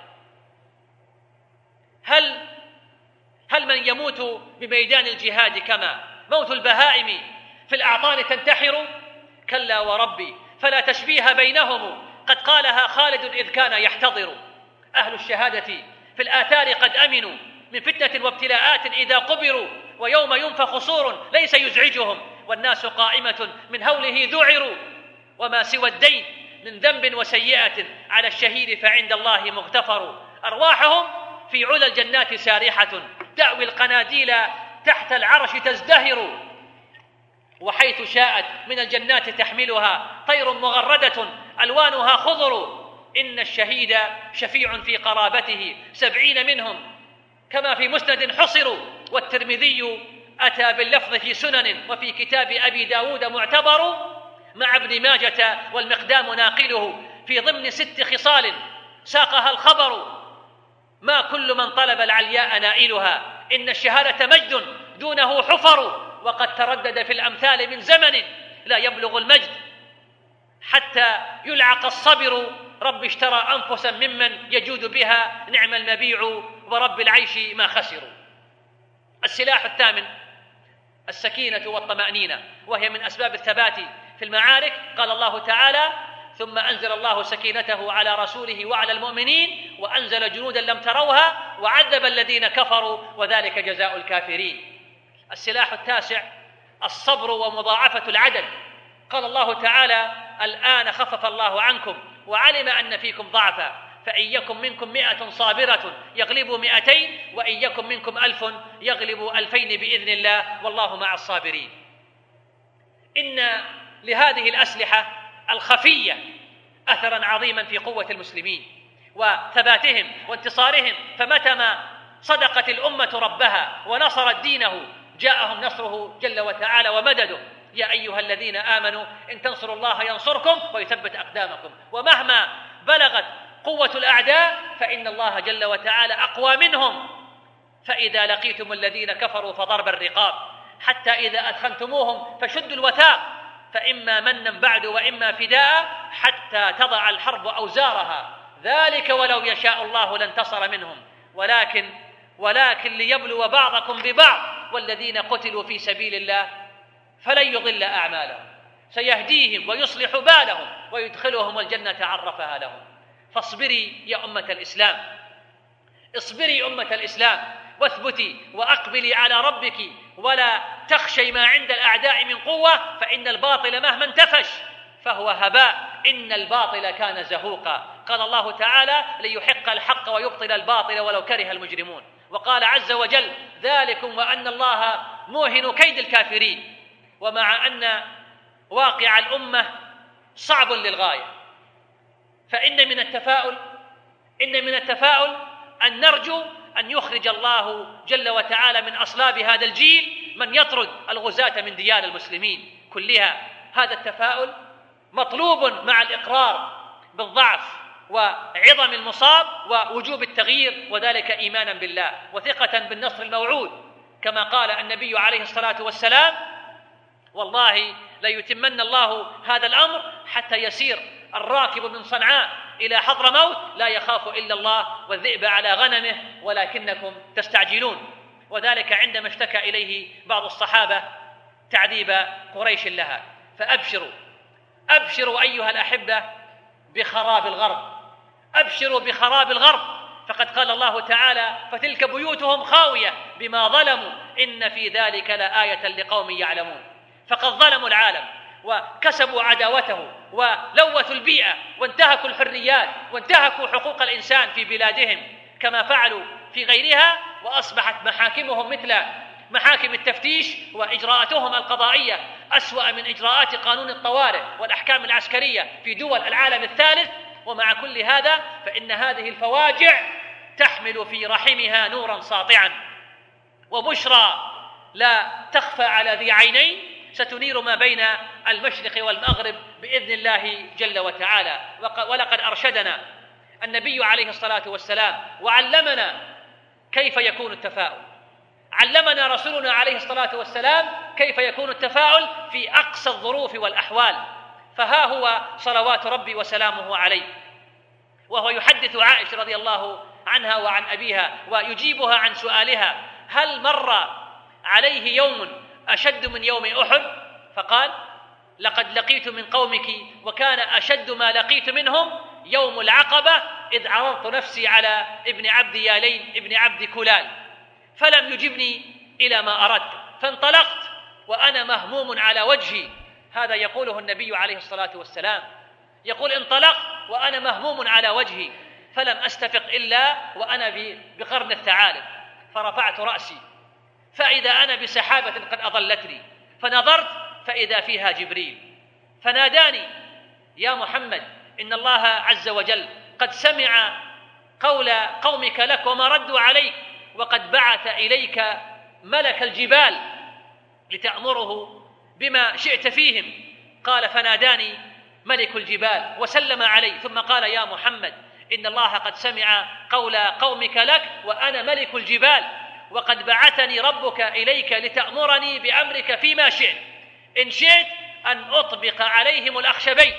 هل هل من يموت بميدان الجهاد كما موت البهائم في الأعطان تنتحر؟ كلا وربي، فلا تشبيه بينهم، قد قالها خالد إذ كان يحتضر. أهل الشهادة في الآثار قد أمنوا من فتنة وابتلاءات إذا قبروا، ويوم ينفخ صور ليس يزعجهم، والناس قائمة من هوله ذعروا. وما سوى الدين من ذنب وسيئة على الشهيد فعند الله مغتفر. أرواحهم في علا الجنات سارحة، تأوي القناديل تحت العرش تزدهر، وحيث شاءت من الجنات تحملها طير مغردة ألوانها خضر. إن الشهيد شفيع في قرابته سبعين منهم، كما في مسند حصروا. والترمذي أتى باللفظ في سنن، وفي كتاب أبي داود معتبر، مع ابن ماجة والمقدام ناقله في ضمن ست خصال ساقها الخبر: ما كل من طلب العلياء نائلها، إن الشهادة مجد دونه حفر. وقد تردد في الأمثال من زمن لا يبلغ المجد حتى يلعق الصبر. رب اشترى أنفسا ممن يجود بها، نعم المبيع ورب العيش ما خسروا. السلاح الثامن السكينة والطمأنينة، وهي من أسباب الثبات في المعارك. قال الله تعالى: ثم أنزل الله سكينته على رسوله وعلى المؤمنين وأنزل جنودا لم تروها وعذب الذين كفروا وذلك جزاء الكافرين. السلاح التاسع الصبر ومضاعفة العدد. قال الله تعالى: الآن خفف الله عنكم وعلم أن فيكم ضعفا، فإن يكن منكم مئة صابرة يغلبوا مئتين، وإن يكن منكم ألف يغلبوا ألفين بإذن الله، والله مع الصابرين. إن لهذه الأسلحة الخفية أثرا عظيما في قوة المسلمين وثباتهم وانتصارهم، فمتى ما صدقت الأمة ربها ونصرت دينه جاءهم نصره جل وتعالى ومدده. يا أيها الذين آمنوا إن تنصروا الله ينصركم ويثبت أقدامكم. ومهما بلغت قوة الأعداء فإن الله جل وتعالى أقوى منهم. فإذا لقيتم الذين كفروا فضرب الرقاب حتى إذا أثخنتموهم فشدوا الوثاق، فإما منا بعد وإما فداء حتى تضع الحرب أوزارها، ذلك ولو يشاء الله لانتصر منهم، ولكن ولكن ليبلو بعضكم ببعض، والذين قتلوا في سبيل الله فلن يضل أعمالهم، سيهديهم ويصلح بالهم ويدخلهم الجنة عرفها لهم. فاصبري يا أمة الإسلام، اصبري أمة الإسلام، واثبتي وأقبلي على ربك، ولا تخشي ما عند الأعداء من قوة، فإن الباطل مهما انتفش فهو هباء، إن الباطل كان زهوقا. قال الله تعالى: ليحق الحق ويبطل الباطل ولو كره المجرمون. وقال عز وجل: ذلكم وأن الله موهن كيد الكافرين. ومع أن واقع الأمة صعب للغاية، فإن من التفاؤل إن من التفاؤل أن نرجو أن يخرج الله جل وتعالى من أصلاب هذا الجيل من يطرد الغزاة من ديار المسلمين كلها. هذا التفاؤل مطلوب مع الإقرار بالضعف وعظم المصاب ووجوب التغيير، وذلك إيمانا بالله وثقة بالنصر الموعود. كما قال النبي عليه الصلاة والسلام: والله ليتمن الله هذا الأمر حتى يسير الراكب من صنعاء إلى حضرموت لا يخاف إلا الله والذئب على غنمه ولكنكم تستعجلون. وذلك عندما اشتكى إليه بعض الصحابة تعذيب قريش لها. فأبشروا أبشروا أيها الأحبة بخراب الغرب، أبشروا بخراب الغرب، فقد قال الله تعالى: فتلك بيوتهم خاوية بما ظلموا إن في ذلك لآية لقوم يعلمون. فقد ظلموا العالم وكسبوا عداوته ولوثوا البيئة وانتهكوا الحريات وانتهكوا حقوق الإنسان في بلادهم كما فعلوا في غيرها، وأصبحت محاكمهم مثل محاكم التفتيش، وإجراءاتهم القضائية أسوأ من إجراءات قانون الطوارئ والأحكام العسكرية في دول العالم الثالث. ومع كل هذا فإن هذه الفواجع تحمل في رحمها نورا ساطعا وبشرى لا تخفى على ذي عينين ستنير ما بين المشرق والمغرب بإذن الله جل وتعالى. ولقد أرشدنا النبي عليه الصلاة والسلام وعلمنا كيف يكون التفاؤل، علمنا رسولنا عليه الصلاة والسلام كيف يكون التفاؤل في أقصى الظروف والأحوال. فها هو صلوات ربي وسلامه عليه وهو يحدث عائشة رضي الله عنها وعن أبيها ويجيبها عن سؤالها: هل مر عليه يوم أشد من يوم أحد؟ فقال: لقد لقيت من قومك وكان أشد ما لقيت منهم يوم العقبة إذ عرضت نفسي على ابن عبد يالين ابن عبد كلال فلم يجبني إلى ما أردت فانطلقت وأنا مهموم على وجهي. هذا يقوله النبي عليه الصلاة والسلام، يقول: انطلقت وأنا مهموم على وجهي فلم أستفق إلا وأنا بقرن الثعالب، فرفعت رأسي فإذا أنا بسحابة قد أضلتني، فنظرت فإذا فيها جبريل فناداني: يا محمد إن الله عز وجل قد سمع قول قومك لك وما ردوا عليك، وقد بعث إليك ملك الجبال لتأمره بما شئت فيهم. قال: فناداني ملك الجبال وسلم علي ثم قال: يا محمد إن الله قد سمع قول قومك لك وأنا ملك الجبال، وقد بعثني ربك إليك لتأمرني بأمرك فيما شئت، إن شئت أن أطبق عليهم الأخشبين.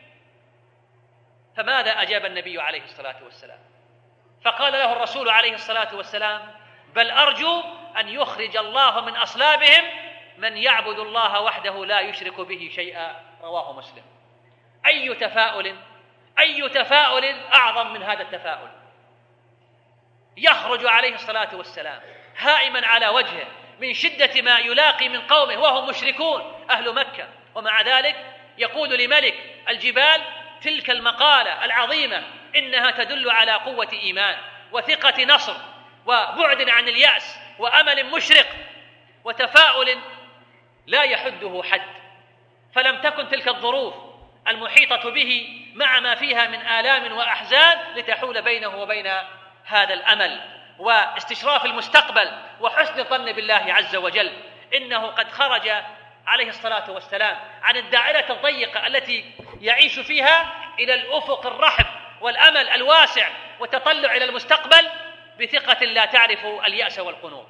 فماذا أجاب النبي عليه الصلاة والسلام؟ فقال له الرسول عليه الصلاة والسلام: بل أرجو أن يخرج الله من أصلابهم من يعبد الله وحده لا يشرك به شيئا. رواه مسلم. أي تفاؤل أي تفاؤل أعظم من هذا التفاؤل؟ يخرج عليه الصلاة والسلام هائما على وجهه من شدة ما يلاقي من قومه وهم مشركون أهل مكة، ومع ذلك يقول لملك الجبال تلك المقالة العظيمة إنها تدل على قوة إيمان وثقة نصر وبعد عن اليأس وأمل مشرق وتفاؤل لا يحده حد. فلم تكن تلك الظروف المحيطة به مع ما فيها من آلام وأحزان لتحول بينه وبين هذا الأمل واستشراف المستقبل وحسن الظن بالله عز وجل. إنه قد خرج عليه الصلاة والسلام عن الدائرة الضيقة التي يعيش فيها إلى الأفق الرحب والأمل الواسع وتطلع إلى المستقبل بثقة لا تعرف اليأس والقنوط.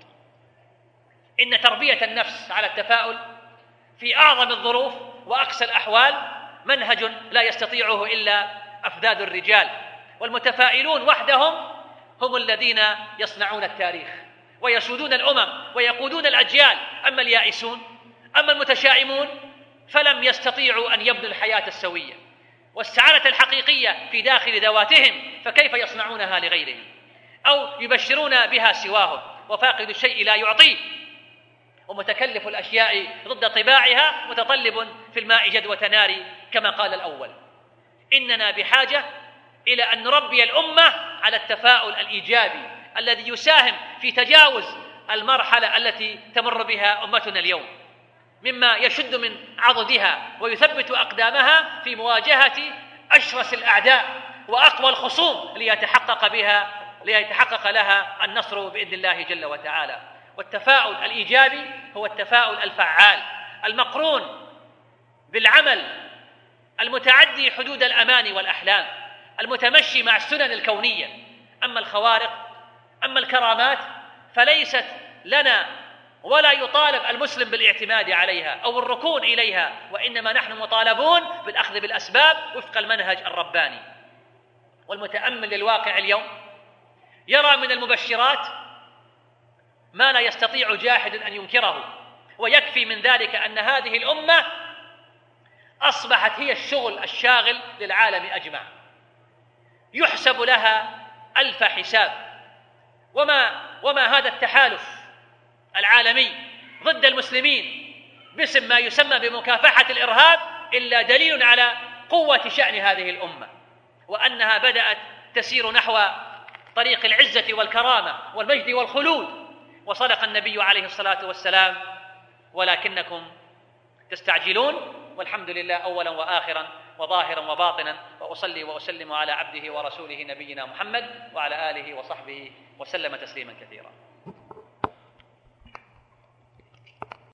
إن تربية النفس على التفاؤل في أعظم الظروف وأقسى الأحوال منهج لا يستطيعه إلا أفذاذ الرجال، والمتفائلون وحدهم هم الذين يصنعون التاريخ ويسودون الأمم ويقودون الأجيال. أما اليائسون أما المتشائمون فلم يستطيعوا أن يبنوا الحياة السوية والسعادة الحقيقية في داخل ذواتهم، فكيف يصنعونها لغيرهم أو يبشرون بها سواهم؟ وفاقد الشيء لا يعطيه، ومتكلف الأشياء ضد طباعها متطلب في الماء جدوى نار كما قال الأول. إننا بحاجة إلى أن نربي الأمة على التفاؤل الإيجابي الذي يساهم في تجاوز المرحلة التي تمر بها أمتنا اليوم مما يشد من عضدها ويثبت أقدامها في مواجهة أشرس الأعداء وأقوى الخصوم ليتحقق بها ليتحقق لها النصر بإذن الله جل وتعالى. والتفاؤل الإيجابي هو التفاؤل الفعال المقرون بالعمل المتعدي حدود الأمان والأحلام المتمشي مع السنن الكونية. أما الخوارق أما الكرامات فليست لنا ولا يطالب المسلم بالاعتماد عليها أو الركون إليها، وإنما نحن مطالبون بالأخذ بالأسباب وفق المنهج الرباني. والمتأمل للواقع اليوم يرى من المبشرات ما لا يستطيع جاحد أن ينكره، ويكفي من ذلك أن هذه الأمة أصبحت هي الشغل الشاغل للعالم أجمع، يحسب لها ألف حساب. وما, وما هذا التحالف العالمي ضد المسلمين باسم ما يسمى بمكافحة الإرهاب إلا دليل على قوة شأن هذه الأمة، وأنها بدأت تسير نحو طريق العزة والكرامة والمجد والخلود. وصدق النبي عليه الصلاة والسلام: ولكنكم تستعجلون. والحمد لله أولا وآخرا وظاهرا وباطنا، وأصلي وأسلم على عبده ورسوله نبينا محمد وعلى آله وصحبه وسلم تسليما كثيرا.